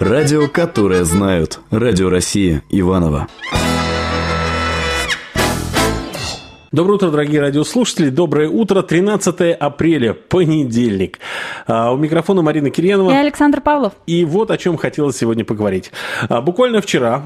Радио, которое знают. Радио России, Иваново. Доброе утро, дорогие радиослушатели. Доброе утро. 13 апреля, понедельник. У микрофона Марина Кирьянова. И Александр Павлов. И вот о чем хотелось сегодня поговорить. Буквально вчера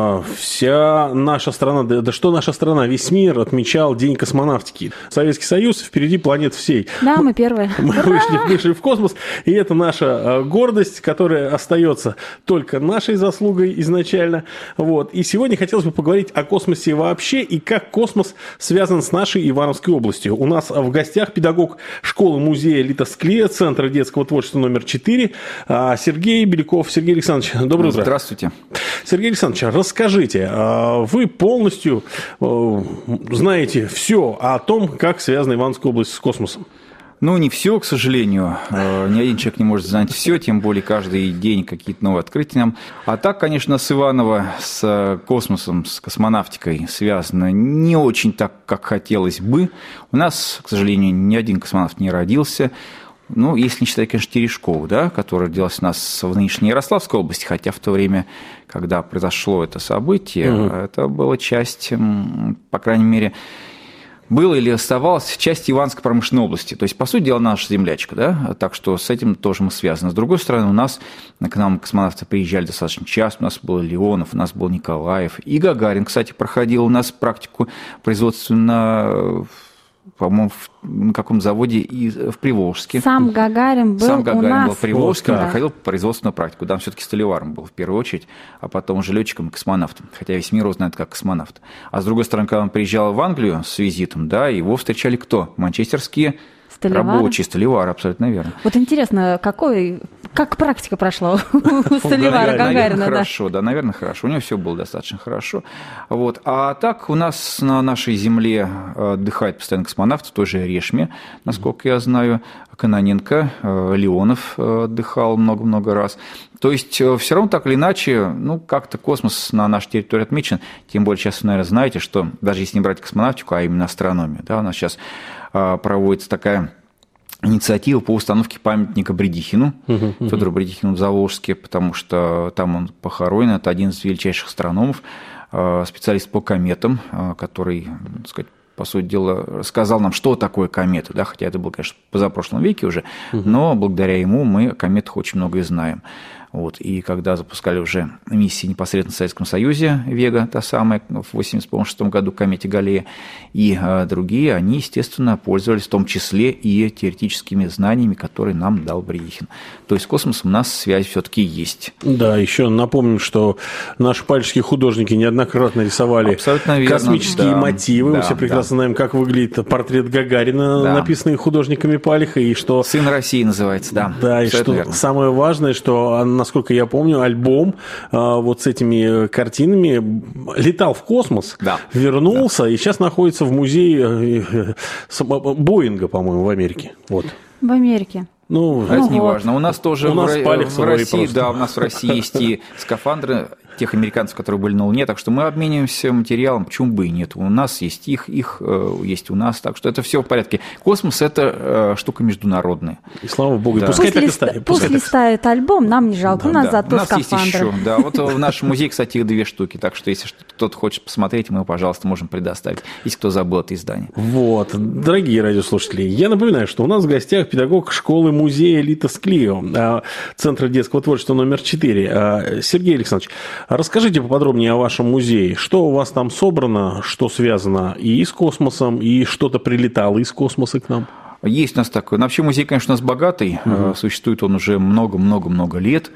вся наша страна, да что наша страна, весь мир отмечал День космонавтики. Советский Союз впереди планет всей. Да, мы первые. Мы вышли в космос, и это наша гордость, которая остается только нашей заслугой изначально. Вот. И сегодня хотелось бы поговорить о космосе вообще и как космос связан с нашей Ивановской областью. У нас в гостях педагог школы-музея «Литосклея», Центра детского творчества номер 4, Сергей Беляков. Сергей Александрович, доброе утро. Здравствуйте. Сергей Александрович, расскажите, вы полностью знаете все о том, как связана Ивановская область с космосом? Ну, не все, к сожалению. Ни один человек не может знать все, тем более каждый день какие-то новые открытия нам. А так, конечно, с Иваново, с космосом, с космонавтикой связано не очень так, как хотелось бы. У нас, к сожалению, ни один космонавт не родился. Ну, если не считать, конечно, Терешкову, да, который родился у нас в нынешней Ярославской области, хотя в то время, когда произошло это событие, это была часть, по крайней мере, было или оставалось частью Ивановской промышленной области. То есть, по сути дела, наша землячка, да, так что с этим тоже мы связаны. С другой стороны, у нас к нам космонавты приезжали достаточно часто, у нас был Леонов, у нас был Николаев, и Гагарин, кстати, проходил у нас практику производственную, по-моему, на каком заводе в Приволжске. Сам Гагарин был у нас. Был в Приволжске, проходил производственную практику. Там все-таки столеваром был в первую очередь, а потом уже летчиком и космонавтом. Хотя весь мир его знает как космонавт. А с другой стороны, когда он приезжал в Англию с визитом, да, его встречали кто? Манчестерские рабочие, столевары, абсолютно верно. Вот интересно, как практика прошла у столевара Гагарина? Хорошо, да, наверное, хорошо. У него все было достаточно хорошо. Вот. А так у нас на нашей земле отдыхает постоянно космонавт в той же Решме, насколько я знаю. Кононенко, Леонов отдыхал много-много раз. То есть, все равно так или иначе, ну, как-то космос на нашей территории отмечен. Тем более, сейчас вы, наверное, знаете, что даже если не брать космонавтику, а именно астрономию, да, у нас сейчас проводится такая инициатива по установке памятника Бредихину, Федору Бредихину в Заволжске, потому что там он похоронен. Это один из величайших астрономов, специалист по кометам, который, так сказать, по сути дела, рассказал нам, что такое кометы, да, хотя это было, конечно, в позапрошлом веке уже, но благодаря ему мы о кометах очень многое знаем. Вот. И когда запускали уже миссии непосредственно в Советском Союзе, Вега, та самая, в 1986 году, комете Галлея, и другие, они, естественно, пользовались в том числе и теоретическими знаниями, которые нам дал Бредихин. То есть с космосом у нас связь все-таки есть. Да, еще напомним, что наши пальческие художники неоднократно рисовали космические мотивы. Мы все прекрасно знаем, как выглядит портрет Гагарина, написанный художниками Палиха, и что... «Сын России» называется, да. Да, и что верно. Самое важное, что, насколько я помню, альбом вот с этими картинами летал в космос, вернулся, и сейчас находится в музее Боинга, по-моему, в Америке. Вот. В Америке. Ну, это не важно. У нас тоже в России, да, у нас в России есть и скафандры тех американцев, которые были на Луне, так что мы обмениваемся материалом, почему бы и нет. У нас есть их есть у нас, так что это все в порядке. Космос – это штука международная. И слава богу, да. Пусть листают альбом, нам не жалко, у нас зато скафандры. У нас есть еще, да, вот в нашем музее, кстати, их 2 штуки, так что если кто-то хочет посмотреть, мы, пожалуйста, можем предоставить, если кто забыл это издание. Вот, дорогие радиослушатели, я напоминаю, что у нас в гостях педагог школы-музея «Литосклея», Центра детского творчества номер 4. Сергей Александрович, расскажите поподробнее о вашем музее. Что у вас там собрано, что связано и с космосом, и что-то прилетало из космоса к нам? Есть у нас такой. Вообще музей, конечно, у нас богатый. Существует он уже много-много-много лет.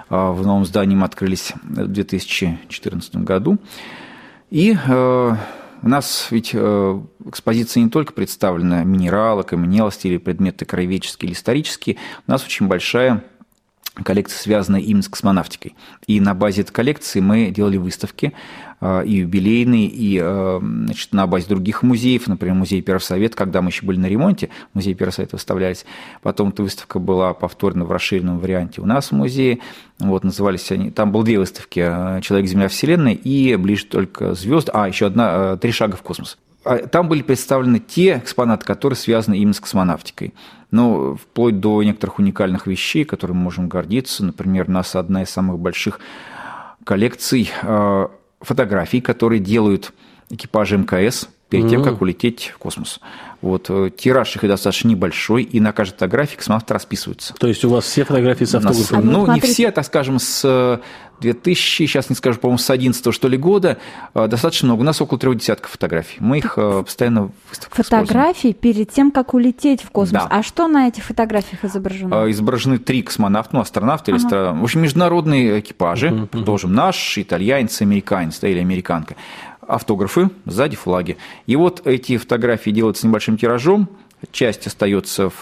В новом здании мы открылись в 2014 году. И у нас ведь экспозиция не только представлена минералы, каменелости или предметы краеведческие или исторические. У нас очень большая коллекция, связанная именно с космонавтикой. И на базе этой коллекции мы делали выставки и юбилейные, и значит, на базе других музеев, например, музей Персовет, когда мы еще были на ремонте, музей Персовет выставлялись. Потом эта выставка была повторена в расширенном варианте у нас в музее. Вот, назывались они, там было 2 выставки: «Человек, Земля, Вселенная» и «Ближе только звезд», еще одна «Три шага в космос». там были представлены те экспонаты, которые связаны именно с космонавтикой. Но вплоть до некоторых уникальных вещей, которыми мы можем гордиться. Например, у нас одна из самых больших коллекций фотографий, которые делают экипажи МКС перед тем, как улететь в космос. Вот, тираж их достаточно небольшой, и на каждой фотографии космонавты расписываются. То есть у вас все фотографии с автографами? Ну, не все, так скажем, с 2000, сейчас не скажу, по-моему, с 11 что ли года, достаточно много. У нас около 3 десятков фотографий. Мы их постоянно в выставках фотографии перед тем, как улететь в космос. Да. А что на этих фотографиях изображено? Изображены 3 космонавта, ну, астронавты, или в общем, международные экипажи, продолжим, наш, итальянец, американец, да, или американка. Автографы, сзади флаги. И вот эти фотографии делаются небольшим тиражом, часть остается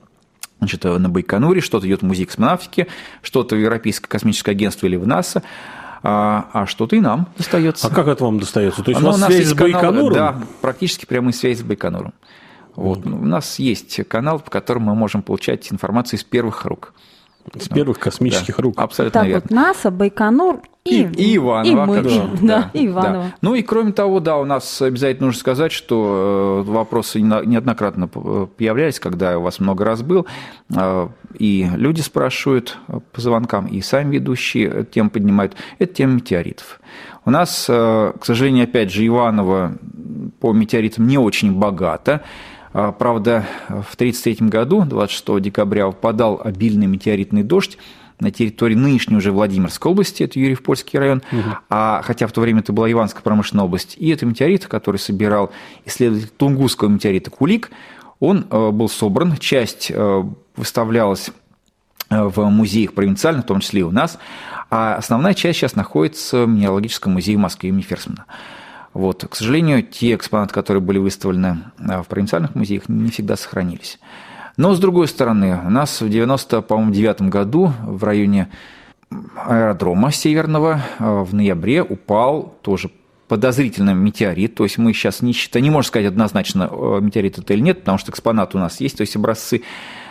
на Байконуре, что-то идет в музей космонавтики, что-то в Европейское космическое агентство или в НАСА, а что-то и нам достается. А как это вам достается? То есть у вас связь с Байконуром? Да, практически прямая связь с Байконуром. Вот. У нас есть канал, по которому мы можем получать информацию из первых рук. С первых космических рук. Абсолютно верно. Вот НАСА, Байконур и Иваново. И мы. Да, и Иваново. Да. Ну и кроме того, да, у нас обязательно нужно сказать, что вопросы неоднократно появлялись, когда я у вас много раз был, и люди спрашивают по звонкам, и сами ведущие эту тему поднимают. Это тема метеоритов. У нас, к сожалению, опять же, Иваново по метеоритам не очень богато. Правда, в 1933 году, 26 декабря, выпадал обильный метеоритный дождь на территории нынешней уже Владимирской области, это Юрьев-Польский район, хотя в то время это была Ивановская промышленная область. И это метеорит, который собирал исследователь Тунгусского метеорита Кулик, он был собран, часть выставлялась в музеях провинциальных, в том числе и у нас, а основная часть сейчас находится в Минералогическом музее в Москве имени Ферсмана. Вот. К сожалению, те экспонаты, которые были выставлены в провинциальных музеях, не всегда сохранились. Но, с другой стороны, у нас в 1999 году в районе аэродрома Северного в ноябре упал тоже подозрительный метеорит. То есть мы сейчас не можем сказать однозначно, метеорит это или нет, потому что экспонаты у нас есть, то есть образцы.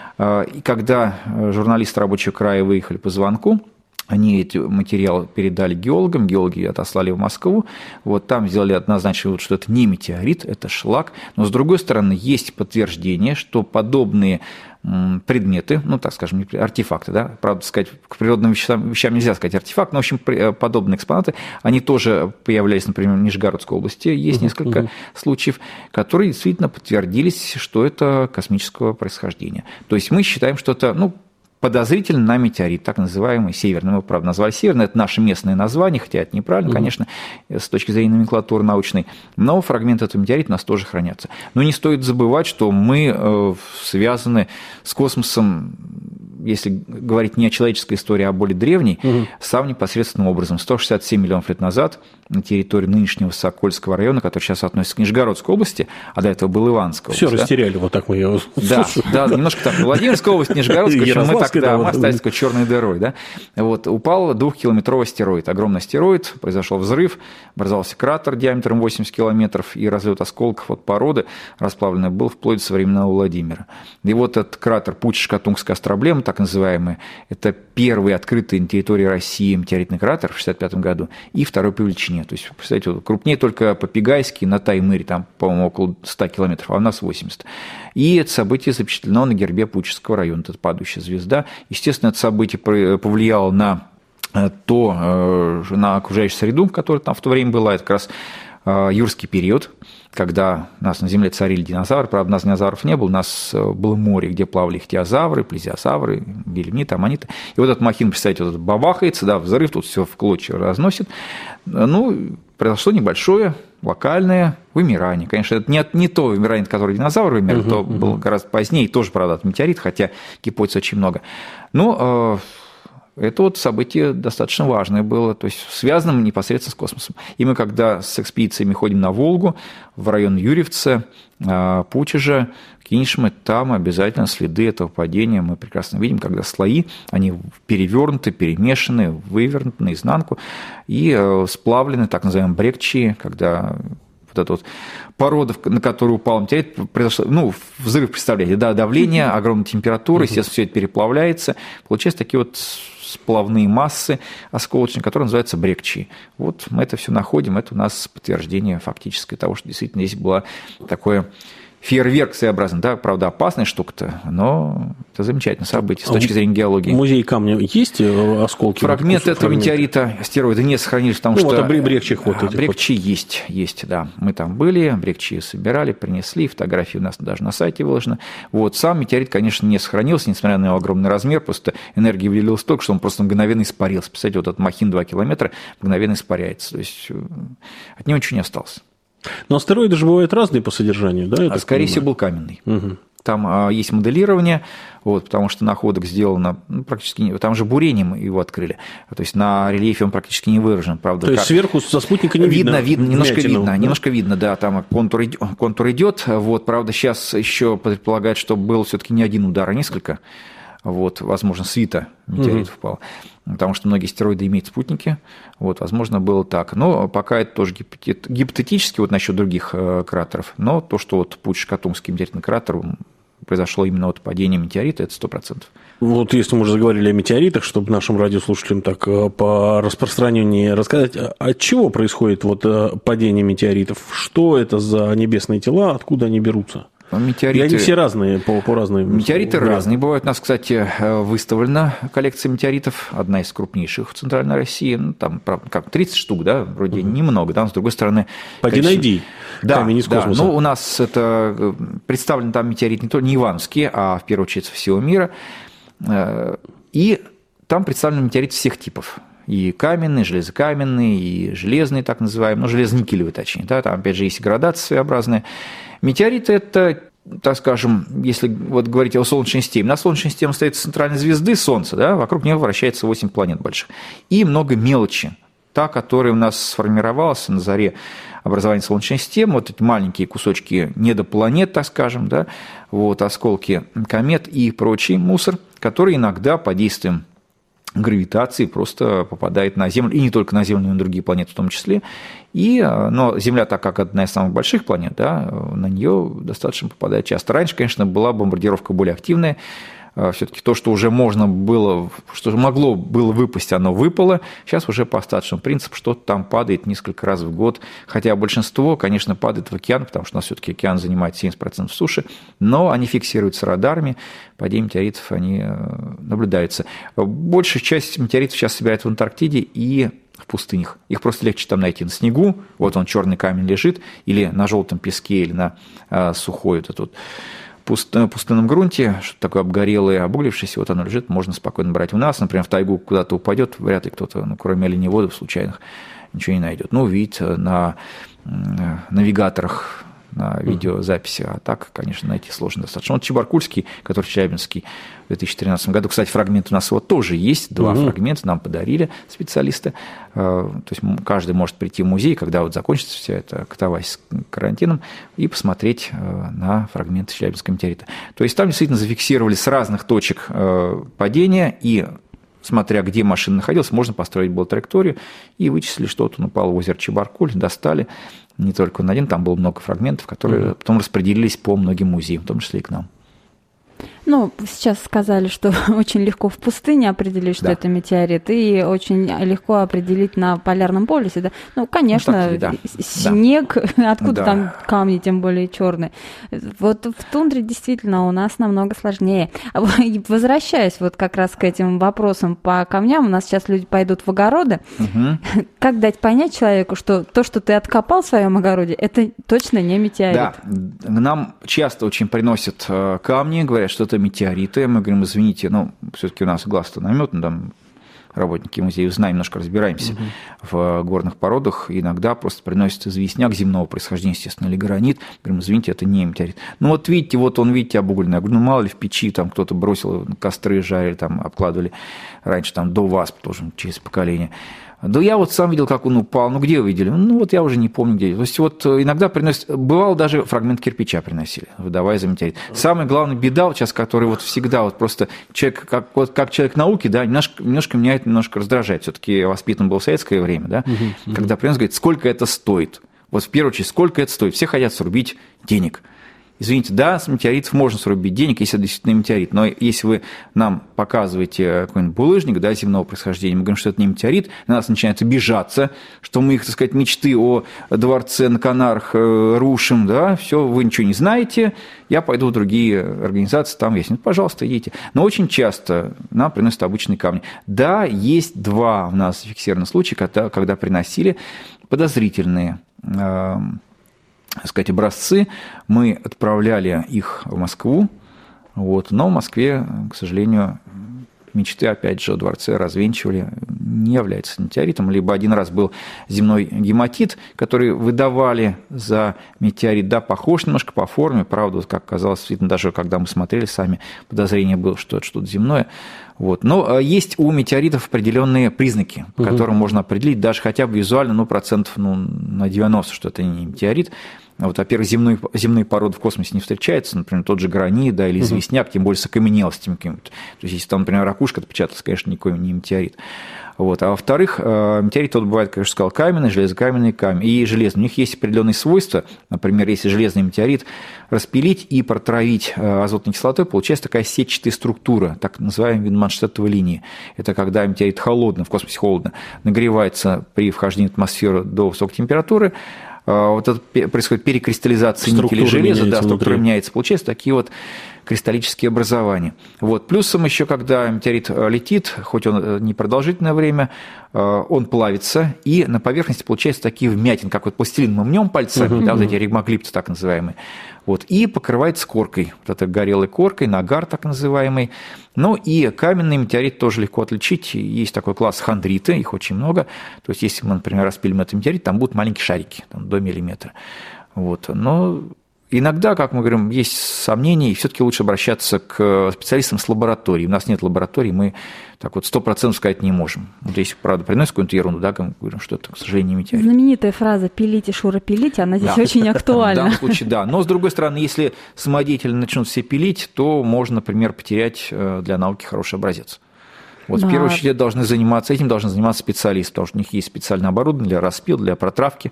И когда журналисты рабочего края выехали по звонку, они эти материалы передали геологам, геологи отослали в Москву, вот там сделали однозначный вывод, что это не метеорит, это шлак, но с другой стороны есть подтверждение, что подобные предметы, ну так скажем, артефакты, да, правда сказать, к природным вещам нельзя сказать артефакт, но в общем подобные экспонаты, они тоже появлялись, например, в Нижегородской области, есть несколько случаев, которые действительно подтвердились, что это космического происхождения. То есть мы считаем, что это, подозрительно на метеорит, так называемый северный. Мы, правда, назвали северный, это наше местное название, хотя это неправильно, конечно, с точки зрения номенклатуры научной, но фрагменты этого метеорита у нас тоже хранятся. Но не стоит забывать, что мы связаны с космосом, если говорить не о человеческой истории, а о более древней, самым непосредственным образом. 167 миллионов лет назад на территории нынешнего Сокольского района, который сейчас относится к Нижегородской области, а до этого был Ивановская область. Все растеряли, вот так мы ее слушаем. Да, немножко так. Владимирская область, Нижегородская, мы остались такой черной дырой. Да? Вот, упал 2-километровый астероид, огромный астероид, произошел взрыв, образовался кратер диаметром 80 километров, и разлет осколков от породы расплавленной был вплоть до современного Владимира. И вот этот кратер Пуча-Шкатунгская остроблема, так называемый, это первый открытый на территории России метеоритный кратер в 1965 году и второй по величине. То есть, представляете, крупнее только Попегайский на Таймыре, там, по-моему, около 100 километров, а у нас 80. И это событие запечатлено на гербе Пуческого района, это падающая звезда. Естественно, это событие повлияло на окружающую среду, которая там в то время была, это как раз юрский период, когда у нас на Земле царили динозавры, правда, у нас динозавров не было, у нас было море, где плавали ихтиозавры, плезиозавры, бельмниты, аммониты. И вот этот махина, представьте, вот бабахается, да, взрыв, тут все в клочья разносит. Произошло небольшое локальное вымирание. Конечно, это не то вымирание, которое динозавры вымерли, то было гораздо позднее, и тоже, правда, от метеорит, хотя гипотез очень много. Но это вот событие достаточно важное было, то есть связано непосредственно с космосом. И мы, когда с экспедициями ходим на Волгу, в район Юрьевца, Пучежа, Кинешмы, там обязательно следы этого падения мы прекрасно видим, когда слои, они перевернуты, перемешаны, вывернуты наизнанку и сплавлены, так называемые брекчии, когда вот вот эта вот порода, на которую упал метеорит, произошло, ну, взрыв, представляете, да, давление, огромная температура, естественно, все это переплавляется, получаются такие вот сплавные массы осколочные, которые называются брекчии. Вот мы это все находим, это у нас подтверждение фактическое того, что действительно здесь было такое фейерверк своеобразный, да, правда, опасная штука-то, но это замечательное событие с точки зрения геологии. В музее камня есть осколки? Фрагменты этого метеорита, астероида не сохранились, потому что... Вот, брекчиях вот этих. Брекчи есть, да. Мы там были, брекчи собирали, принесли, фотографии у нас даже на сайте выложены. Вот, сам метеорит, конечно, не сохранился, несмотря на его огромный размер, просто энергии выделилось столько, что он просто мгновенно испарился. Представляете, вот этот махин 2 километра мгновенно испаряется, то есть от него ничего не осталось. Но астероиды же бывают разные по содержанию, да? Скорее всего, был каменный. Угу. Там есть моделирование, вот, потому что находок сделано практически... Там же бурением его открыли. То есть на рельефе он практически не выражен. Правда, то есть сверху со спутника не видно? Немножко видно, да. Там контур идет. Вот, правда, сейчас еще предполагают, что был все-таки не один удар, а несколько. Вот, возможно, свита метеоритов впала, потому что многие астероиды имеют спутники, вот, возможно, было так. Но пока это тоже гипотетически вот насчет других кратеров, но то, что вот Путь-Шкатумский метеоритный кратер произошло именно от падения метеорита, это 100%. Вот если мы уже заговорили о метеоритах, чтобы нашим радиослушателям так по распространению рассказать, от чего происходит вот падение метеоритов? Что это за небесные тела, откуда они берутся? Метеориты... И они все разные, по разным... Метеориты разные бывают. У нас, кстати, выставлена коллекция метеоритов, одна из крупнейших в Центральной России. Ну, там, как 30 штук, да, вроде немного. Да? Но, с другой стороны... Пойди найди камень из космоса. Ну, у нас это представлен там метеорит не Ивановский, а в первую очередь всего мира. И там представлены метеориты всех типов. И каменные, железокаменные, и железные, так называемые, ну, железно-никелевые, точнее. Да? Там, опять же, есть градации своеобразные. Метеориты – это, так скажем, если вот говорить о Солнечной системе, на Солнечной системе стоит центральной звезды Солнце, да, вокруг нее вращается 8 планет больших, и много мелочи, та, которая у нас сформировалась на заре образования Солнечной системы, вот эти маленькие кусочки недопланет, так скажем, да, вот, осколки комет и прочий мусор, который иногда под действием гравитации просто попадает на Землю, и не только на Землю, но и на другие планеты в том числе. Но Земля, так как одна из самых больших планет, да, на нее достаточно попадает часто. Раньше, конечно, была бомбардировка более активная. Все-таки то, что уже можно было, что могло было выпасть, оно выпало. Сейчас уже по остаточному принципу что-то там падает несколько раз в год. Хотя большинство, конечно, падает в океан, потому что у нас все-таки океан занимает 70% суши, но они фиксируются радарами, падение метеоритов они наблюдаются. Большая часть метеоритов сейчас собирают в Антарктиде и в пустынях. Их просто легче там найти на снегу, вот он черный камень лежит, или на желтом песке, или на сухой вот этот пустынном грунте, что-то такое обгорелое, обуглившееся, вот оно лежит, можно спокойно брать. У нас, например, в тайгу куда-то упадет, вряд ли кто-то, кроме оленеводов случайных, ничего не найдет. Ну, увидит на навигаторах, на видеозаписи, а так, конечно, найти сложно достаточно. Вот Чебаркульский, который Челябинский в 2013 году, кстати, фрагмент у нас вот тоже есть, 2 фрагмента нам подарили специалисты, то есть каждый может прийти в музей, когда вот закончится вся эта катавасия с карантином, и посмотреть на фрагменты Челябинского метеорита. То есть там действительно зафиксировали с разных точек падения, и смотря где машина находилась, можно построить было траекторию, и вычислили, что вот он упал в озеро Чебаркуль, достали. Не только он один, там было много фрагментов, которые потом распределились по многим музеям, в том числе и к нам. Ну, сейчас сказали, что очень легко в пустыне определить, что это метеорит, и очень легко определить на полярном полюсе. Да? Ну, конечно, снег, откуда там камни, тем более черные. Вот в тундре действительно у нас намного сложнее. Возвращаясь вот как раз к этим вопросам по камням, у нас сейчас люди пойдут в огороды. Как дать понять человеку, что то, что ты откопал в своем огороде, это точно не метеорит? Да, нам часто очень приносят камни, говорят, что это метеориты. Мы говорим, извините, но все-таки у нас глаз-то наметан, там работники музея знаем, немножко разбираемся в горных породах. Иногда просто приносят известняк земного происхождения, естественно, или гранит. Говорим, извините, это не метеорит. Ну вот видите, вот он, видите, обугленный. Я говорю, ну мало ли в печи там кто-то бросил, костры жарили, там обкладывали раньше там до вас тоже через поколение. Да я вот сам видел, как он упал. Ну, где вы видели? Ну, вот я уже не помню, где. То есть, вот иногда приносят... Бывало, даже фрагмент кирпича приносили, выдавая за метеорит. Самая главная беда вот сейчас, который вот всегда вот просто человек, как человек науки, да, немножко меня это немножко раздражает. Все-таки я воспитан был в советское время, да, когда приносят, говорит, сколько это стоит. Вот в первую очередь, сколько это стоит? Все хотят срубить денег. Извините, да, с метеоритов можно срубить денег, если это действительно метеорит, но если вы нам показываете какой-нибудь булыжник, да, земного происхождения, мы говорим, что это не метеорит, на нас начинает обижаться, что мы их, так сказать, мечты о дворце на Канарах рушим, да, все, вы ничего не знаете, я пойду в другие организации, там есть. Пожалуйста, идите. Но очень часто нам приносят обычные камни. Да, есть 2 у нас зафиксированных случая, когда приносили подозрительные сказать, образцы, мы отправляли их в Москву, вот, но в Москве, к сожалению, мечты, опять же, о дворце развенчивали, не является метеоритом. Либо один раз был земной гематит, который выдавали за метеорит, да, похож немножко по форме, правда, как оказалось, видно, даже когда мы смотрели сами, подозрение было, что это что-то земное. Вот. Но есть у метеоритов определенные признаки, по которым можно определить даже хотя бы визуально, ну, процентов на 90, что это не метеорит. Вот, во-первых, земные породы в космосе не встречаются, например, тот же гранит, да, или известняк, тем более с окаменелостями какими-то. То есть, если там, например, ракушка отпечаталась, конечно, никакой не метеорит. Вот. А во-вторых, метеорит тот бывает, как я уже сказал, каменный, железокаменный камень и железный. У них есть определенные свойства. Например, если железный метеорит распилить и протравить азотной кислотой, получается такая сетчатая структура, так называемая Винманштеттовой линии. Это когда метеорит холодно, в космосе холодно, нагревается при вхождении в атмосферу до высокой температуры, вот это происходит перекристаллизация никеля и железа, да, структура меняется, получается такие вот кристаллические образования. Вот. Плюсом еще, когда метеорит летит, хоть он не продолжительное время, он плавится, и на поверхности получаются такие вмятины, как вот пластилин мы мнем пальцами, да, вот эти ригмоглипты так называемые, вот, и покрывается коркой, вот этой горелой коркой, нагар так называемый. Ну и каменный метеорит тоже легко отличить. Есть такой класс хондриты, их очень много. То есть, если мы, например, распилим этот метеорит, там будут маленькие шарики, там, до миллиметра. Вот. Но иногда, как мы говорим, есть сомнения, и все-таки лучше обращаться к специалистам с лаборатории. У нас нет лаборатории, мы так вот 100% сказать не можем. Вот если, правда, приносит какую-то ерунду, да, мы говорим, что это, к сожалению, не метеорит. Знаменитая фраза «пилите, Шура, пилите», она здесь очень актуальна. В данном случае, да. Но, с другой стороны, если самодеятельно начнут все пилить, то можно, например, потерять для науки хороший образец. Вот, в первую очередь этим должны заниматься специалисты, потому что у них есть специальное оборудование для распил, для протравки,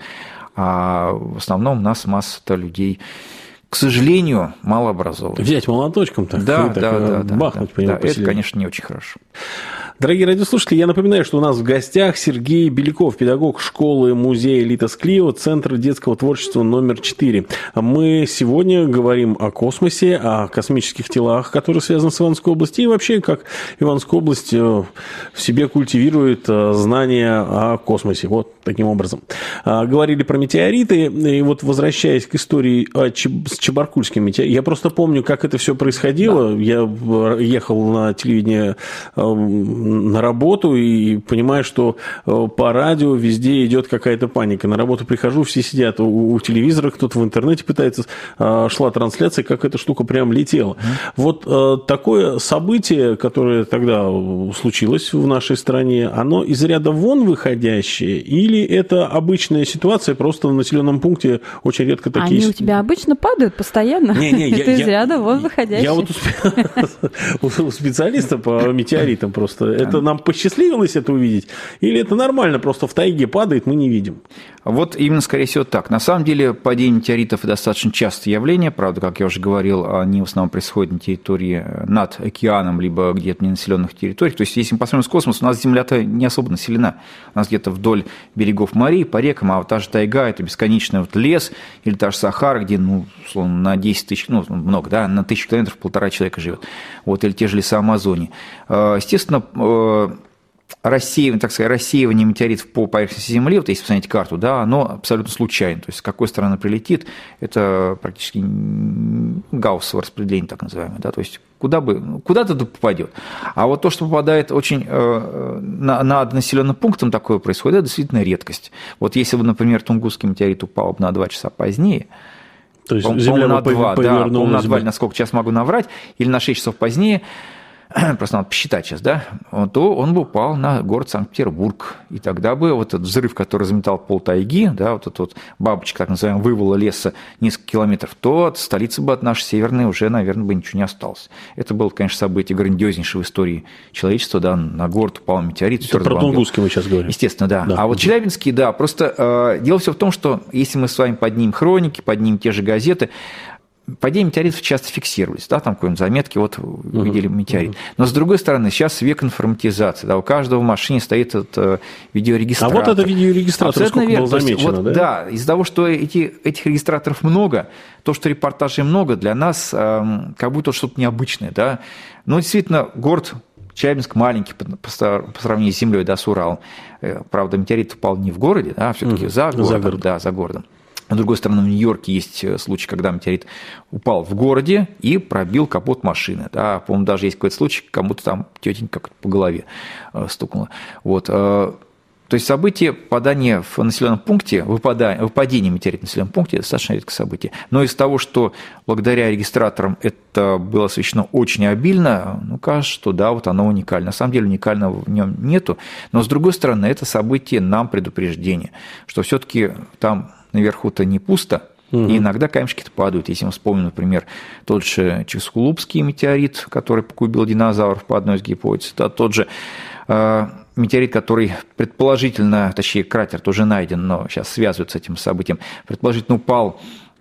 а в основном у нас масса людей, к сожалению, малообразованных. Взять молоточком-то, бахнуть по нему. Это, конечно, не очень хорошо. Дорогие радиослушатели, я напоминаю, что у нас в гостях Сергей Беляков, педагог школы музея Литос Клио, Центр детского творчества номер 4. Мы сегодня говорим о космосе, о космических телах, которые связаны с Ивановской областью, и вообще, как Ивановская область в себе культивирует знания о космосе. Вот таким образом. Говорили про метеориты, и вот возвращаясь к истории с Чебаркульским метеоритом, я просто помню, как это все происходило. Да. Я ехал на телевидение на работу и понимаю, что по радио везде идет какая-то паника. На работу прихожу, все сидят у телевизора, кто-то в интернете пытается, шла трансляция, как эта штука прям летела. Вот такое событие, которое тогда случилось в нашей стране, оно из ряда вон выходящее или это обычная ситуация, просто в населенном пункте очень редко такие... Они у тебя обычно падают постоянно? Не, это из ряда вон выходящее. Я вот у специалиста по метеоритам просто... Это нам посчастливилось это увидеть? Или это нормально, просто в тайге падает, мы не видим? Вот именно, скорее всего, так. На самом деле, падение метеоритов – достаточно частое явление. Правда, как я уже говорил, они в основном происходят на территории над океаном, либо где-то в ненаселенных территориях. То есть, если мы посмотрим с космоса, у нас Земля-то не особо населена. У нас где-то вдоль берегов морей, по рекам, а вот та же тайга – это бесконечный вот лес, или та же Сахара, где, условно, на 10 тысяч, много, да, на 1000 километров 1,5 человека живет. Вот, или те же леса Амазонии. Естественно, рассеивание метеоритов по поверхности Земли, вот если посмотреть карту, да, оно абсолютно случайно. То есть, с какой стороны прилетит, это практически гауссово распределение, так называемое. Да, то есть, куда-то попадет. А вот то, что попадает очень над населенным пунктом, такое происходит, это действительно редкость. Вот если бы, например, Тунгусский метеорит упал бы на 2 часа позднее, то есть Земля на 2, повернулась на 2, насколько сейчас могу наврать, или на 6 часов позднее, просто надо посчитать сейчас, да, то он бы упал на город Санкт-Петербург. И тогда бы вот этот взрыв, который заметал пол тайги, да, вот эта вот бабочка, так называемая, вывала леса несколько километров, то от столицы бы от нашей северной уже, наверное, бы ничего не осталось. Это было, конечно, событие грандиознейшее в истории человечества, да, на город упал метеорит. Это про Тунгусский мы сейчас говорим. Естественно, да. А вот Челябинский, да, просто дело все в том, что если мы с вами поднимем хроники, поднимем те же газеты, падения метеоритов часто фиксировались, да, там какие-нибудь заметки, вот увидели метеорит. Но с другой стороны, сейчас век информатизации, да, у каждого в машине стоит этот видеорегистратор. А вот это видеорегистратор, сколько было замечено, вот, да? Из-за того, что этих регистраторов много, то, что репортажей много, для нас как будто что-то необычное, да. Но действительно, город Челябинск маленький по сравнению с землей, да, с Уралом. Правда, метеорит упал не в городе, а все-таки за городом. Да, за городом. С другой стороны, в Нью-Йорке есть случай, когда метеорит упал в городе и пробил капот машины. Да, по-моему, даже есть какой-то случай, кому-то там тетенька как-то по голове стукнула. Вот. То есть событие попадания в населенном пункте, выпадение метеорита в населенном пункте – достаточно редкое событие. Но из того, что благодаря регистраторам это было освещено очень обильно, ну, кажется, что да, вот оно уникально. На самом деле уникального в нем нету. Но, с другой стороны, это событие нам предупреждение, что все-таки там наверху-то не пусто, и иногда камешки-то падают. Если мы вспомним, например, тот же Ческулупский метеорит, который погубил динозавров по одной из гипотез, да, тот же метеорит, который предположительно, точнее, кратер тоже найден, но сейчас связывают с этим событием, предположительно упал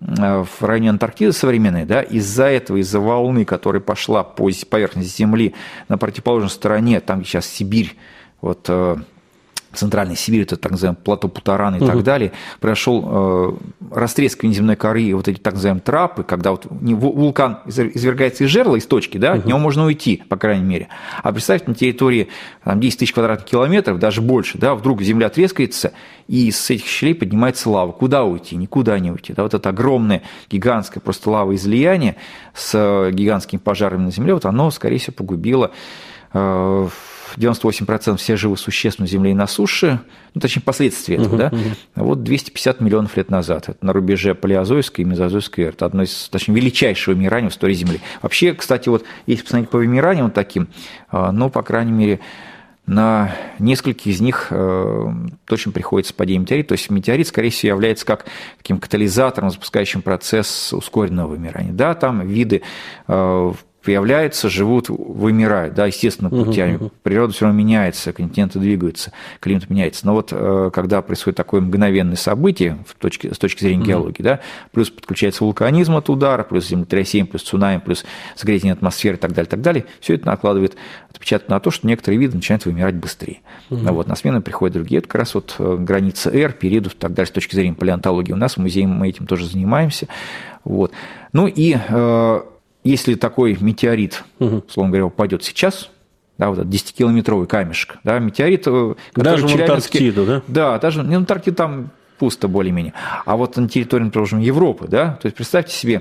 в районе Антарктиды современной, да, из-за этого, из-за волны, которая пошла по поверхности Земли на противоположной стороне, там, где сейчас Сибирь, вот Центральной Сибири, это так называемый плато Путаран и так далее, произошел растрескивание земной коры и вот эти так называемые трапы, когда вот вулкан извергается из жерла, из точки, да, от него можно уйти, по крайней мере. А представьте, на территории там, 10 тысяч квадратных километров, даже больше, да, вдруг земля трескается, и с этих щелей поднимается лава. Куда уйти? Никуда не уйти. Да, вот это огромное, гигантское просто лавоизлияние с гигантскими пожарами на земле, вот оно, скорее всего, погубило 98% всех живых существ на Земле и на суше, ну, точнее, последствия этого, да, вот 250 миллионов лет назад. Это на рубеже палеозойской и мезозойской эры. Это одно из, точнее, величайшего вымирания в истории Земли. Вообще, кстати, вот если посмотреть по вымираниям таким, ну, по крайней мере, на нескольких из них точно приходится падение метеорита. То есть метеорит, скорее всего, является как таким катализатором, запускающим процесс ускоренного вымирания. Да, там виды появляются, живут, вымирают, да, естественными путями. Природа все равно меняется, континенты двигаются, климат меняется. Но вот когда происходит такое мгновенное событие с точки зрения геологии, да, плюс подключается вулканизм от удара, плюс землетрясение, плюс цунами, плюс загрязнение атмосферы и так далее, все это накладывает отпечаток на то, что некоторые виды начинают вымирать быстрее. Вот, на смену приходят другие. Это как раз вот граница эр, периодов и так далее с точки зрения палеонтологии. У нас в музее мы этим тоже занимаемся. Вот. Ну и если такой метеорит, условно говоря, упадет сейчас, да, вот этот 10-километровый камешек, да, метеорит, который даже в Антарктиду, да? Да, даже не в Антарктиде, там пусто более-менее. А вот на территории, например, Европы, да, то есть представьте себе,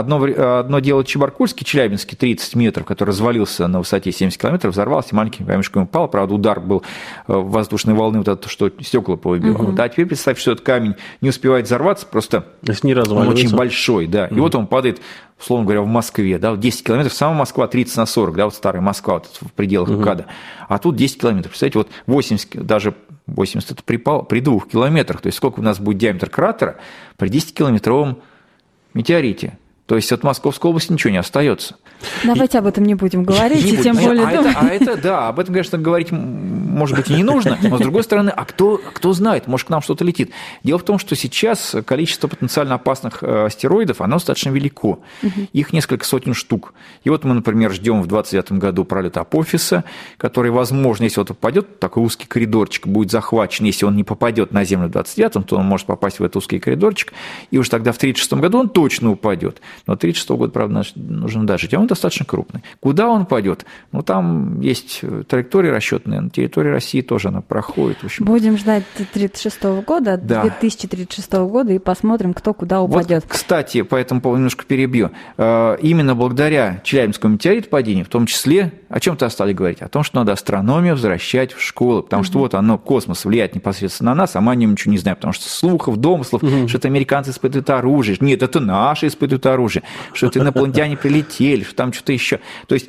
одно дело Чебаркульский, Челябинский, 30 метров, который развалился на высоте 70 километров, взорвался, маленьким камешком упал, правда, удар был воздушной волны, вот это, что стекла повыбивало. Да, теперь представьте, что этот камень не успевает взорваться, просто он очень большой, да, и вот он падает, условно говоря, в Москве, да, 10 километров, сама Москва 30/40, да, вот старая Москва вот в пределах МКАДа, а тут 10 километров, представляете, вот 80, даже 80 это при 2 километрах, то есть сколько у нас будет диаметр кратера при 10-километровом метеорите. То есть от Московской области ничего не остается. Давайте об этом не будем говорить, и тем более... Да, об этом, конечно, говорить, может быть, и не нужно, но, с другой стороны, кто знает, может, к нам что-то летит. Дело в том, что сейчас количество потенциально опасных астероидов, оно достаточно велико. Их несколько сотен штук. И вот мы, например, ждем в 2029 году пролета Апофиса, который, возможно, если вот упадет, такой узкий коридорчик будет захвачен. Если он не попадет на Землю в 2029, то он может попасть в этот узкий коридорчик, и уж тогда в 1936 году он точно упадет. Но 1936 года, правда, нужно дожить. А он достаточно крупный. Куда он пойдет? Ну, там есть траектории расчетные. На территории России тоже она проходит. В общем. Будем ждать 1936 года, да. 2036 года, и посмотрим, кто куда упадет. Вот, кстати, по этому поводу немножко перебью. Именно благодаря Челябинскому метеоритопадению, в том числе, о чем-то стали говорить? О том, что надо астрономию возвращать в школу. Потому что вот оно, космос влияет непосредственно на нас, а мы о нем ничего не знаем. Потому что слухов, домыслов, что это американцы испытывают оружие. Нет, это наши испытывают оружие. Что это инопланетяне прилетели, что там что-то еще. То есть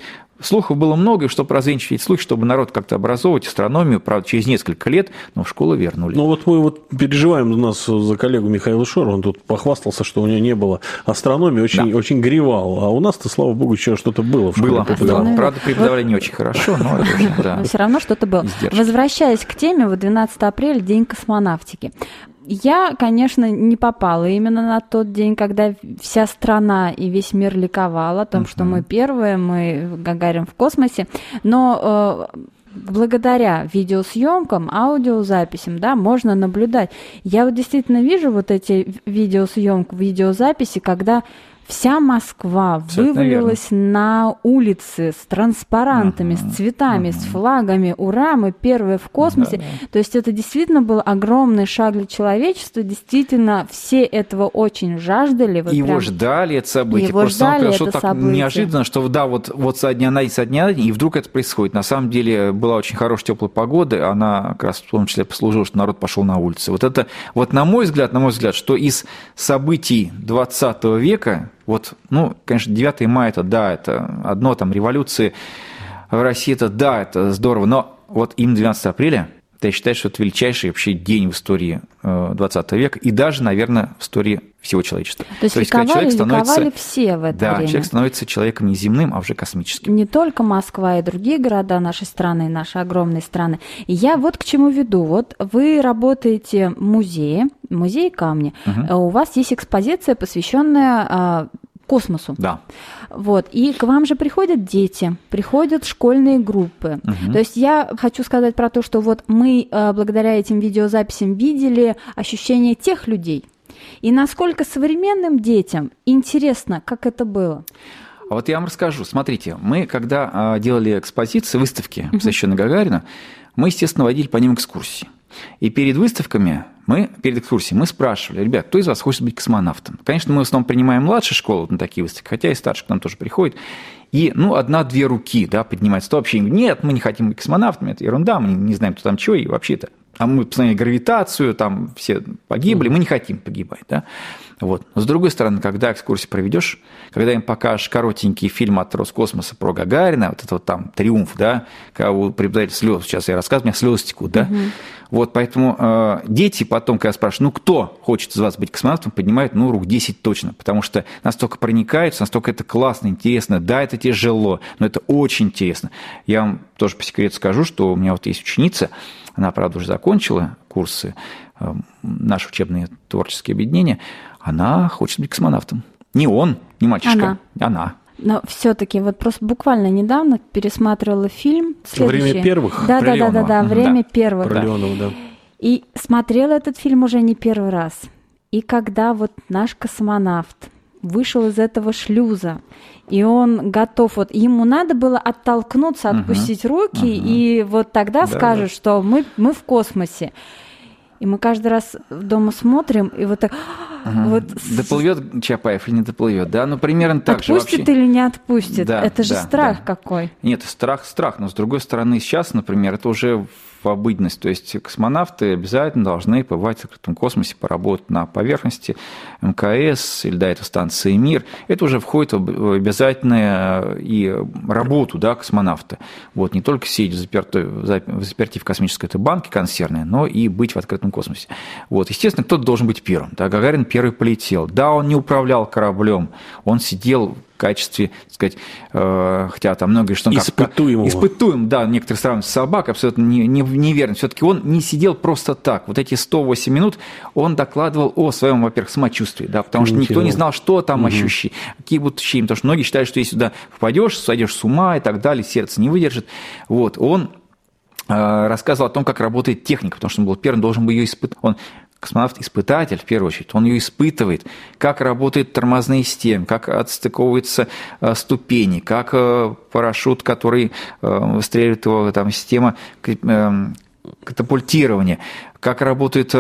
слухов было много, и чтобы развенчивать эти слухи, чтобы народ как-то образовывать астрономию, правда, через несколько лет, но в школу вернули. Ну вот мы переживаем у нас за коллегу Михаила Шора, он тут похвастался, что у него не было астрономии, очень горевал, а у нас-то, слава богу, еще что-то было в школе. Было. Правда, преподавали не очень хорошо, но все равно что-то было. Возвращаясь к теме, 12 апреля, День космонавтики. Я, конечно, не попала именно на тот день, когда вся страна и весь мир ликовал о том, что мы первые, мы Гагарин в космосе, но благодаря видеосъемкам, аудиозаписям, да, можно наблюдать. Я вот действительно вижу вот эти видеосъемки, видеозаписи, когда вся Москва вывалилась на улицы с транспарантами, с цветами, с флагами. Ура, мы первые в космосе. Да. То есть это действительно был огромный шаг для человечества. Действительно, все этого очень жаждали. Вот его ждали это событие. Его ждали это так событие. Неожиданно, что да, вот со дня на день, и вдруг это происходит. На самом деле была очень хорошая теплая погода, она как раз в том числе послужила, что народ пошел на улицы. Вот это, на мой взгляд, что из событий 20 века, конечно, 9 мая, это одно, революции в России, это здорово, но именно 12 апреля, я считаю, что это величайший вообще день в истории 20 века и даже, наверное, в истории всего человечества. То есть ликовали все в это время. Человек становится человеком не земным, а уже космическим. Не только Москва и другие города нашей страны, наши огромные страны. И я вот к чему веду. Вы работаете в музее камня. У вас есть экспозиция, посвященная космосу. Да. И к вам же приходят дети, приходят школьные группы. То есть я хочу сказать про то, что мы благодаря этим видеозаписям видели ощущения тех людей. И насколько современным детям интересно, как это было. Я вам расскажу. Смотрите, мы, когда делали экспозиции, выставки, посвященные Гагарину, мы, естественно, водили по ним экскурсии. И перед экскурсией мы спрашивали: ребят, кто из вас хочет быть космонавтом? Конечно, мы в основном принимаем младшие школы на такие выставки, хотя и старшие к нам тоже приходят. И, 1-2 руки, поднимается. То вообще нет, мы не хотим быть космонавтами, это ерунда, мы не знаем, кто там чего, и вообще-то. А мы посмотрели гравитацию, там все погибли, мы не хотим погибать, да. Но с другой стороны, когда экскурсию проведешь, когда им покажешь коротенький фильм от Роскосмоса про Гагарина, этот триумф, да, когда у преподавателя слезы, сейчас я рассказываю, у меня слезы текут, да. Поэтому дети потом, когда спрашивают, кто хочет из вас быть космонавтом, поднимают, рук 10 точно, потому что настолько проникаются, настолько это классно, интересно, да, это тяжело, но это очень интересно. Я вам тоже по секрету скажу, что у меня есть ученица, она, правда, уже закончила курсы, наше учебное творческое объединение, она хочет быть космонавтом. Не он, не мальчишка, она. Но все-таки просто буквально недавно пересматривала фильм. Время первых. Да, время первых. Про Леонова, да. И смотрела этот фильм уже не первый раз. И когда наш космонавт вышел из этого шлюза, и он готов, ему надо было оттолкнуться, отпустить руки, и тогда скажут, что мы в космосе. И мы каждый раз дома смотрим, и так... Доплывет Чапаев или не доплывет, да? Примерно так же вообще. Отпустит или не отпустит? Да, это же страх какой. Нет, страх, но с другой стороны, сейчас, например, это уже в обыденность. То есть космонавты обязательно должны побывать в закрытом космосе, поработать на поверхности МКС или до этого станции «Мир». Это уже входит в обязательную и работу, да, космонавта. Не только сидеть в заперти в космической банке консервной, но и быть в открытом космосе. Естественно, кто-то должен быть первым. Да? Гагарин первый полетел. Да, он не управлял кораблем, он сидел в качестве, так сказать, хотя там многое, что... Испытуем, да, некоторые сравнивают с собакой, абсолютно неверно. Все-таки он не сидел просто так. Эти 108 минут он докладывал о своем, во-первых, самочувствии, да, потому что никто не знал, что там ощущения, какие будут ощущения, потому что многие считают, что если сюда попадешь, сойдешь с ума и так далее, сердце не выдержит. Он рассказывал о том, как работает техника, потому что он был первым, должен был ее испытать. Он космонавт-испытатель, в первую очередь, он ее испытывает, как работают тормозные системы, как отстыковываются ступени, как парашют, который выстреливает его, система катапультирования, как работают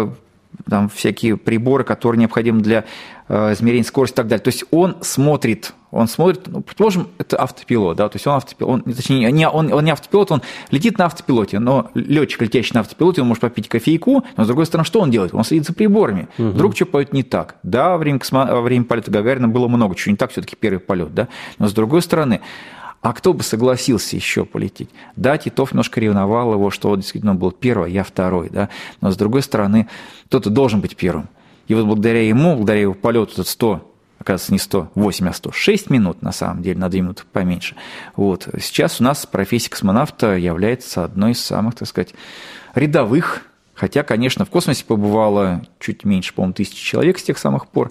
всякие приборы, которые необходимы для измерения скорости и так далее. То есть он смотрит, предположим, это автопилот, да, то есть он не автопилот, он летит на автопилоте, но летчик, летящий на автопилоте, он может попить кофейку, но с другой стороны, что он делает? Он следит за приборами. Вдруг что пойдет не так? Да, во время полета Гагарина было много чего не так, все-таки первый полет, да, но с другой стороны, А кто бы согласился еще полететь? Да, Титов немножко ревновал его, что действительно он был первый, я второй, да. Но с другой стороны, кто-то должен быть первым. И вот благодаря ему, благодаря его полету, тут 100, оказывается, не 108, а 106 минут, на самом деле, на 2 минуты поменьше. Вот. Сейчас у нас профессия космонавта является одной из самых, так сказать, рядовых. Хотя, конечно, в космосе побывало чуть меньше, по-моему, 1000 человек с тех самых пор,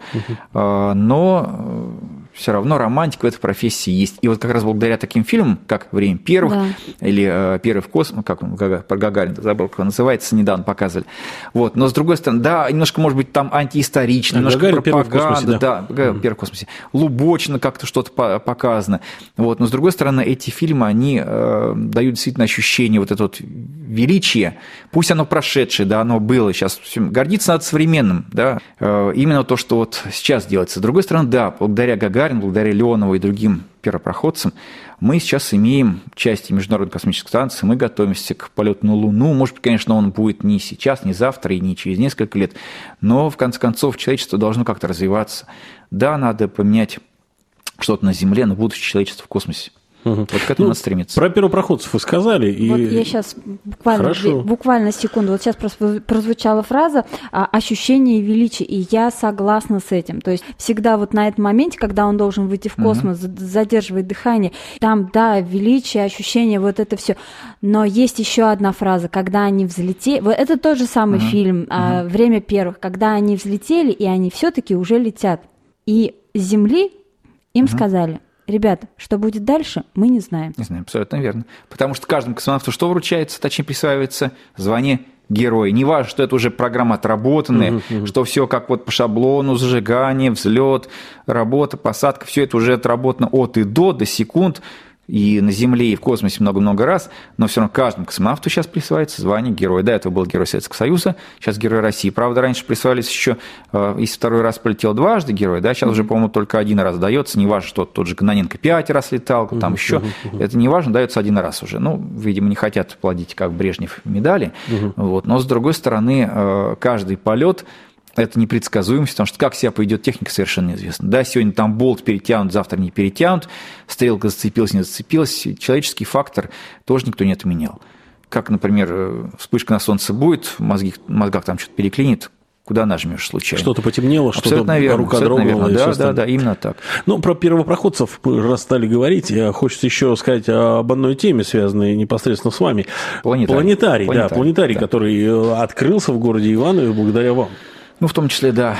но все равно романтика в этой профессии есть. И вот как раз благодаря таким фильмам, как «Время первых», или «Первый в космос», как он, про Гагарина, забыл, как он называется, недавно показывали. Вот. Но, с другой стороны, да, немножко, может быть, там антиисторично, немножко пропаганда. «Первый в космосе». Лубочно как-то что-то показано. Вот. Но, с другой стороны, эти фильмы, они дают действительно ощущение вот этого вот величия, пусть оно прошедшее, да, оно было сейчас. Гордиться надо современным, да, именно то, что вот сейчас делается. С другой стороны, да, благодаря Гагарину, благодаря Леонову и другим первопроходцам мы сейчас имеем части Международной космической станции, мы готовимся к полету на Луну. Может быть, конечно, он будет не сейчас, не завтра и не через несколько лет, но, в конце концов, человечество должно как-то развиваться. Да, надо поменять что-то на Земле, но будущее человечества в космосе. Вот к этому надо стремиться. Про первопроходцев вы сказали. Вот я сейчас буквально секунду. Вот сейчас прозвучала фраза «ощущение величия», и я согласна с этим. То есть всегда вот на этом моменте, когда он должен выйти в космос, задерживать дыхание, там, да, величие, ощущение, вот это все. Но есть еще одна фраза, когда они взлетели. Вот это тот же самый фильм «Время первых», когда они взлетели, и они все-таки уже летят. И с Земли им сказали: ребята, что будет дальше, мы не знаем. Не знаем, абсолютно верно. Потому что каждому космонавту что вручается, точнее присваивается? Звание героя. Не важно, что это уже программа отработанная, что все как вот по шаблону, зажигание, взлет, работа, посадка, все это уже отработано от и до секунд. И на Земле, и в космосе много-много раз, но все равно каждому космонавту сейчас присваивается звание героя. До этого был Герой Советского Союза, сейчас Герой России. Правда, раньше присваивались еще, если второй раз полетел дважды герой, да, сейчас уже, по-моему, только один раз дается. Не важно, что тот же Кононенко 5 раз летал, там еще. Это не важно, дается один раз уже. Ну, видимо, не хотят плодить, как Брежнев, медали. Вот. Но, с другой стороны, каждый полет это непредсказуемость, потому что как себя поведет техника, совершенно неизвестно. Да, сегодня там болт перетянут, завтра не перетянут, стрелка зацепилась, не зацепилась. Человеческий фактор тоже никто не отменял. Как, например, вспышка на солнце будет, в мозгах там что-то переклинит, куда нажмешь случайно. Что-то потемнело, что-то рука дрогнула. Да, именно так. Ну, про первопроходцев мы раз стали говорить, хочется еще сказать об одной теме, связанной непосредственно с вами. Планетарий, который открылся в городе Иваново благодаря вам. Ну, в том числе, да.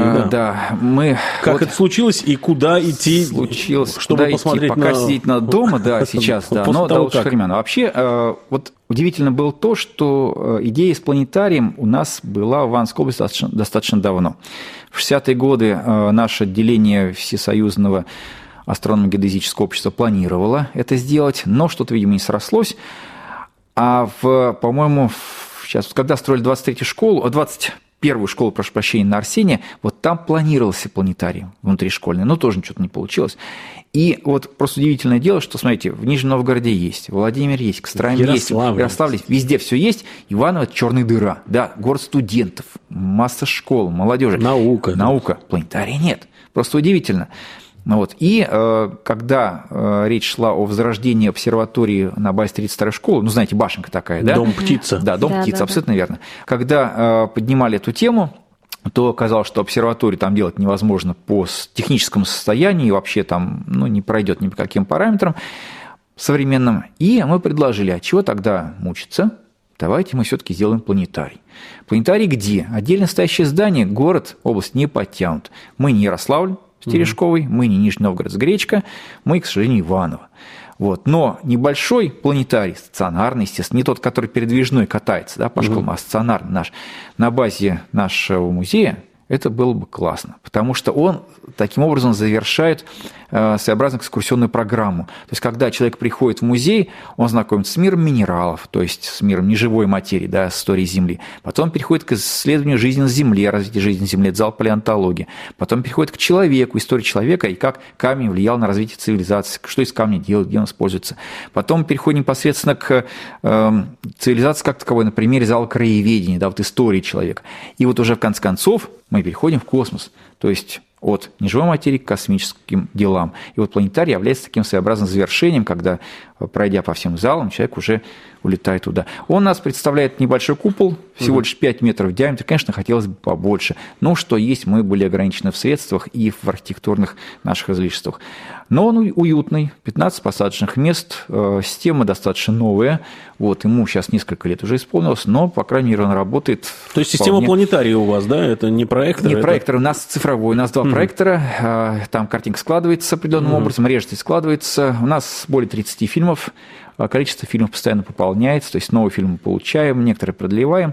Как это случилось и куда идти, чтобы посмотреть пока сидеть надо дома, да, сейчас, да, но до лучших времен. Вообще, вот удивительно было то, что идея с планетарием у нас была в Ивановской области достаточно давно. В 60-е годы наше отделение Всесоюзного астрономо-геодезического общества планировало это сделать, но что-то, видимо, не срослось. А по-моему, сейчас, когда строили 23-ю школу, 21-ю школу, прошу прощения, на Арсения, вот там планировался планетарий внутришкольный, но тоже ничего не получилось. И вот просто удивительное дело, что, смотрите, в Нижнем Новгороде есть, в Владимире есть, в Костроме есть, в Ярославле есть, везде все есть. Иваново – это черная дыра, да, город студентов, масса школ, молодежи. Наука. Планетария нет. Просто удивительно. Вот. И когда речь шла о возрождении обсерватории на базе 32-й школы, ну, знаете, башенка такая, да? Дом-птица. Да, дом-птица, абсолютно верно. Когда поднимали эту тему, то оказалось, что обсерваторию там делать невозможно по техническому состоянию, и вообще там не пройдет ни по каким параметрам современным. И мы предложили, а чего тогда мучиться? Давайте мы все-таки сделаем планетарий. Планетарий где? Отдельно стоящее здание, город, область не подтянут. Мы не Ярославль с Терешковой, мы не Нижний Новгород с Гречко, мы, к сожалению, Иваново. Вот. Но небольшой планетарий, стационарный, естественно, не тот, который передвижной катается, да, по школам, а стационарный наш, на базе нашего музея, это было бы классно, потому что он таким образом завершает своеобразную экскурсионную программу. То есть, когда человек приходит в музей, он знакомится с миром минералов, то есть с миром неживой материи, да, с историей Земли. Потом переходит к исследованию жизни на Земле, развития жизни на Земле, это зал палеонтологии. Потом переходит к человеку, истории человека и как камень влиял на развитие цивилизации, что из камня делают, где он используется. Потом переходит непосредственно к цивилизации как таковой, на примере зала краеведения, да, вот истории человека. И вот уже в конце концов мы переходим в космос. То есть от неживой материи к космическим делам. И вот планетарий является таким своеобразным завершением, когда, пройдя по всем залам, человек уже улетает туда. Он у нас представляет небольшой купол, всего лишь 5 метров в диаметре. Конечно, хотелось бы побольше. Но что есть, мы были ограничены в средствах и в архитектурных наших излишествах. Но он уютный, 15 посадочных мест, система достаточно новая. Вот, ему сейчас несколько лет уже исполнилось, но, по крайней мере, он работает. То есть система планетария у вас, да? Это не проектор? Не проектор, у нас цифровой, у нас 2 проектора, там картинка складывается определенным образом, режется и складывается. У нас более 30 фильмов. Количество фильмов постоянно пополняется, то есть новые фильмы получаем, некоторые продлеваем,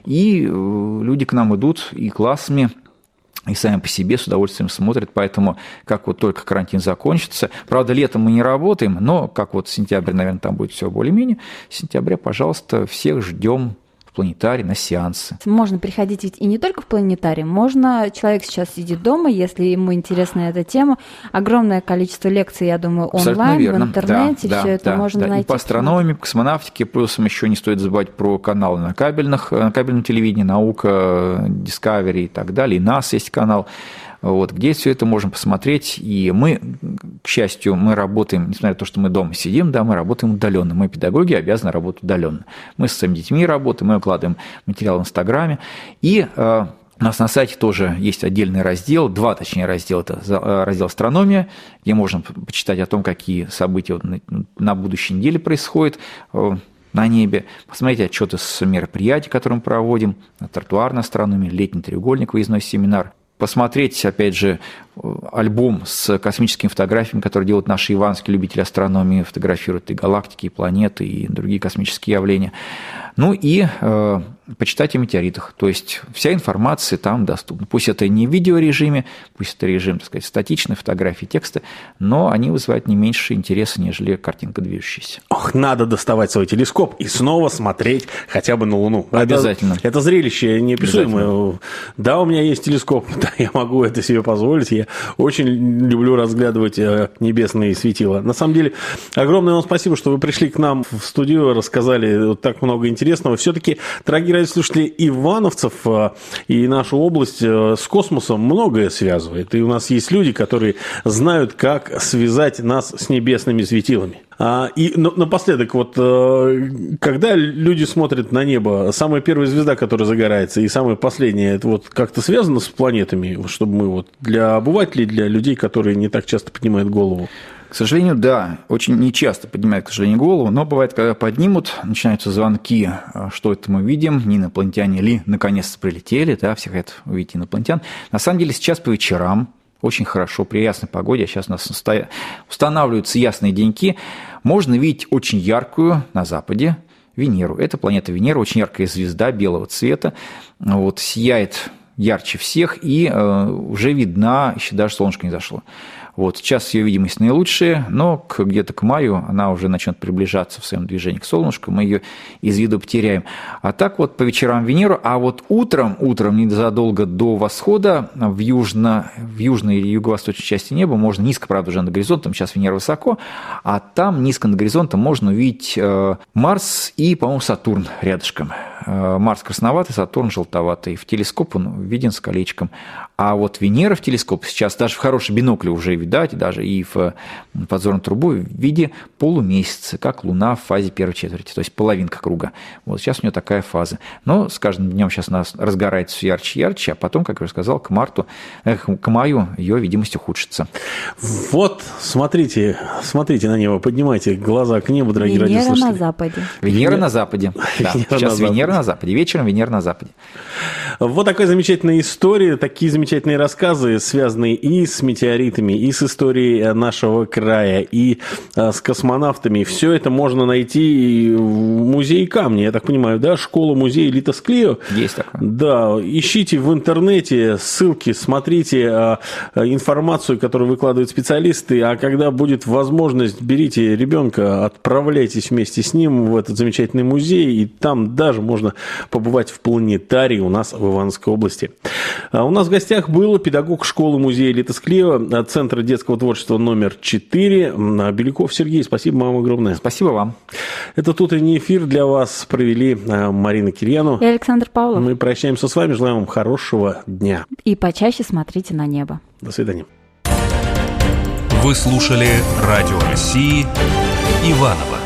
и люди к нам идут и классами, и сами по себе с удовольствием смотрят, поэтому как вот только карантин закончится, правда, летом мы не работаем, но как вот сентябрь, наверное, там будет все более-менее, с сентября, пожалуйста, всех ждем в планетарий на сеансы. Можно приходить ведь и не только в планетарий, можно, человек сейчас сидит дома, если ему интересна эта тема, огромное количество лекций, я думаю, онлайн, в интернете, да, все это можно найти. И по астрономии, по космонавтике, плюс еще не стоит забывать про каналы на кабельном телевидении, наука, Discovery и так далее, и НАСА есть канал. Вот, где все это можем посмотреть. И мы, к счастью, мы работаем, несмотря на то, что мы дома сидим, да, мы работаем удаленно. Мы, педагоги, обязаны работать удаленно. Мы с своими детьми работаем, мы укладываем материал в Инстаграме. И у нас на сайте тоже есть отдельный раздел, 2, точнее, раздела. Это раздел «Астрономия», где можно почитать о том, какие события на будущей неделе происходят на небе, посмотреть отчеты с мероприятий, которые мы проводим, тротуарная астрономия, летний треугольник, выездной семинар. Посмотреть, опять же, альбом с космическими фотографиями, которые делают наши ивановские любители астрономии, фотографируют и галактики, и планеты, и другие космические явления. Ну и почитать о метеоритах. То есть вся информация там доступна. Пусть это не в видеорежиме, пусть это режим, так сказать, статичной фотографии, тексты, но они вызывают не меньше интереса, нежели картинка движущаяся. Ох, надо доставать свой телескоп и снова смотреть хотя бы на Луну. Обязательно. Это зрелище неописуемое. Да, у меня есть телескоп, да, я могу это себе позволить. Я очень люблю разглядывать небесные светила. На самом деле, огромное вам спасибо, что вы пришли к нам в студию, рассказали вот так много интересного. Все-таки, дорогие радиослушатели, ивановцев и нашу область с космосом многое связывает. И у нас есть люди, которые знают, как связать нас с небесными светилами. И напоследок, вот когда люди смотрят на небо, самая первая звезда, которая загорается, и самая последняя, это вот как-то связано с планетами, чтобы мы вот для обывателей, для людей, которые не так часто поднимают голову? К сожалению, да, очень нечасто поднимают, к сожалению, голову, но бывает, когда поднимут, начинаются звонки, что это мы видим, не инопланетяне ли наконец-то прилетели, да, всех хотят увидеть инопланетян. На самом деле сейчас по вечерам, очень хорошо, при ясной погоде, сейчас у нас устанавливаются ясные деньки, можно видеть очень яркую на западе Венеру. Это планета Венера, очень яркая звезда белого цвета, вот, сияет ярче всех, и уже видна, еще даже солнышко не зашло. Вот, сейчас ее видимость наилучшая, но где-то к маю она уже начнет приближаться в своем движении к солнышку, мы ее из виду потеряем. А так вот по вечерам Венеру, а вот утром незадолго до восхода в южной или юго-восточной части неба можно низко, правда, уже над горизонтом, сейчас Венера высоко, а там низко над горизонтом можно увидеть Марс и, по-моему, Сатурн рядышком. Марс красноватый, Сатурн желтоватый. В телескоп он виден с колечком. А вот Венера в телескоп сейчас даже в хороший бинокль уже видать, даже и в подзорную трубу в виде полумесяца, как Луна в фазе первой четверти, то есть половинка круга. Вот сейчас у нее такая фаза. Но с каждым днем сейчас она разгорается все ярче и ярче, а потом, как я уже сказал, к маю ее видимость ухудшится. Вот, смотрите на небо, поднимайте глаза к небу, дорогие радиослушатели. Венера на западе. Венера на западе. Да, сейчас Венера на западе, вечером Венера на западе. Вот такая замечательная история, такие замечательные рассказы, связанные и с метеоритами, и с историей нашего края, и с космонавтами. Все это можно найти в музее камня, я так понимаю, да? Школа-музей Литос Клио. Есть такое. Да, ищите в интернете ссылки, смотрите информацию, которую выкладывают специалисты, а когда будет возможность, берите ребенка, отправляйтесь вместе с ним в этот замечательный музей, и там даже можно побывать в планетарии у нас в Ивановской области. У нас в гостях был педагог школы-музея Литосклева, Центра детского творчества номер 4, Беляков Сергей. Спасибо вам огромное. Спасибо вам. Этот утренний эфир для вас провели Марина Кирьяну и Александр Павлов. Мы прощаемся с вами, желаем вам хорошего дня. И почаще смотрите на небо. До свидания. Вы слушали Радио России Иваново.